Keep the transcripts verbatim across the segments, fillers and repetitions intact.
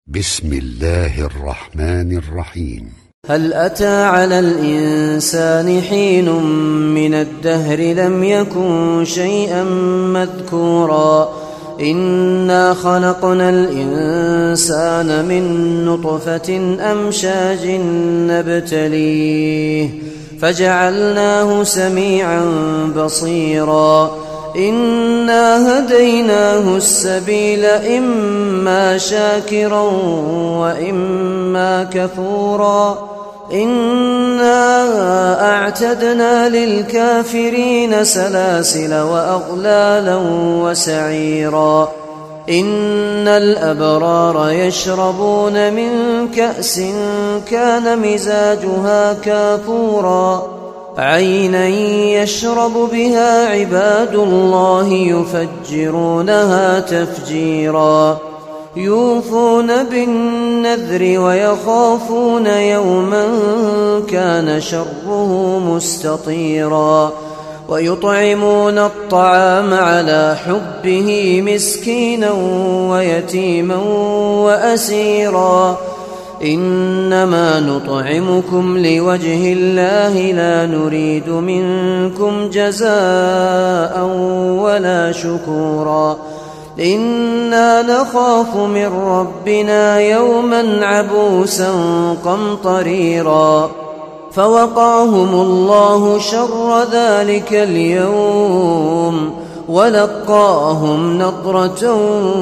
بسم الله الرحمن الرحيم. هل أتى على الإنسان حين من الدهر لم يكن شيئا مذكورا إنا خلقنا الإنسان من نطفة أمشاج نبتليه فجعلناه سميعا بصيرا إنا هديناه السبيل إما شاكرا وإما كفورا إنا أعتدنا للكافرين سلاسل وأغلالا وسعيرا إن الأبرار يشربون من كأس كان مزاجها كافورا عينا يشرب بها عباد الله يفجرونها تفجيرا يوفون بالنذر ويخافون يوما كان شره مستطيرا ويطعمون الطعام على حبه مسكينا ويتيما وأسيرا إنما نطعمكم لوجه الله لا نريد منكم جزاء ولا شكورا إنا نخاف من ربنا يوما عبوسا قمطريرا فوقاهم الله شر ذلك اليوم ولقاهم نضرة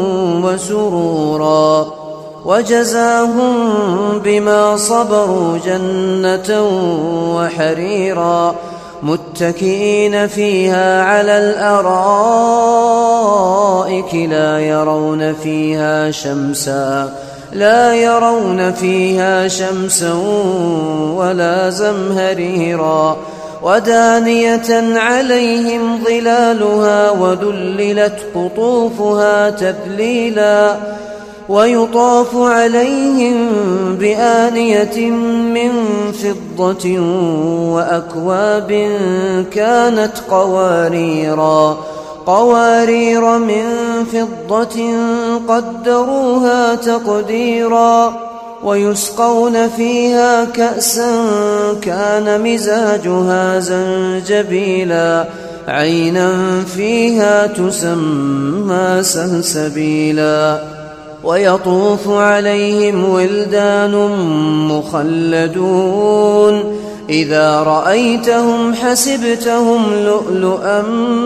وسرورا وجزاهم بما صبروا جنة وحريرا متكئين فيها على الأرائك لا يرون فيها شمسا لا يرون فيها شمسا ولا زمهريرا ودانية عليهم ظلالها وذللت قطوفها تذليلا ويطاف عليهم بآنية من فضة وأكواب كانت قواريرا قوارير من فضة قدروها تقديرا ويسقون فيها كأسا كان مزاجها زنجبيلا عينا فيها تسمى سلسبيلا ويطوف عليهم ولدان مخلدون إذا رأيتهم حسبتهم لؤلؤا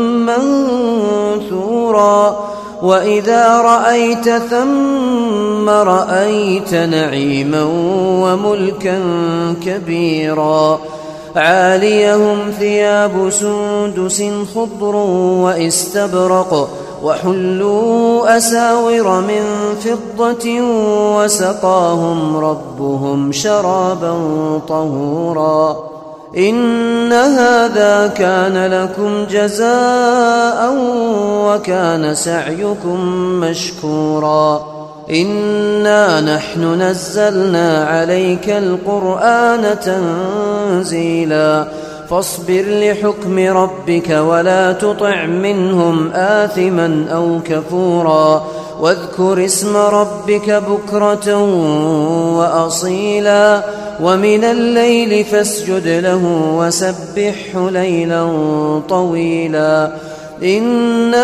منثورا وإذا رأيت ثم رأيت نعيما وملكا كبيرا عاليهم ثياب سندس خضر واستبرق وحلوا أساور من فضة وسقاهم ربهم شرابا طهورا إن هذا كان لكم جزاء وكان سعيكم مشكورا إنا نحن نزلنا عليك القرآن تنزيلا فاصبر لحكم ربك ولا تطع منهم آثما أو كفورا واذكر اسم ربك بكرة وأصيلا ومن الليل فاسجد له وسبحه ليلا طويلا إن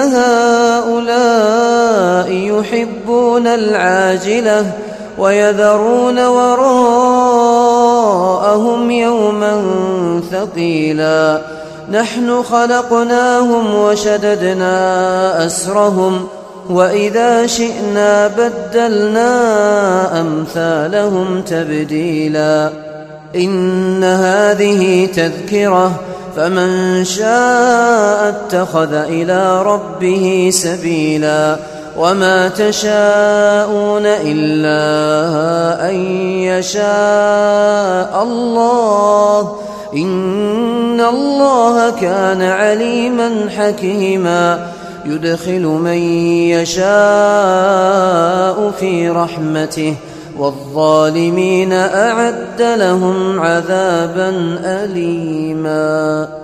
هؤلاء يحبون العاجلة ويذرون وراءهم يوما ثقيلا نحن خلقناهم وشددنا أسرهم وإذا شئنا بدلنا أمثالهم تبديلا إن هذه تذكرة فمن شاء اتخذ إلى ربه سبيلا وما تشاءون إلا أن يشاء الله إن الله كان عليما حكيما يدخل من يشاء في رحمته والظالمين أعد لهم عذابا أليما.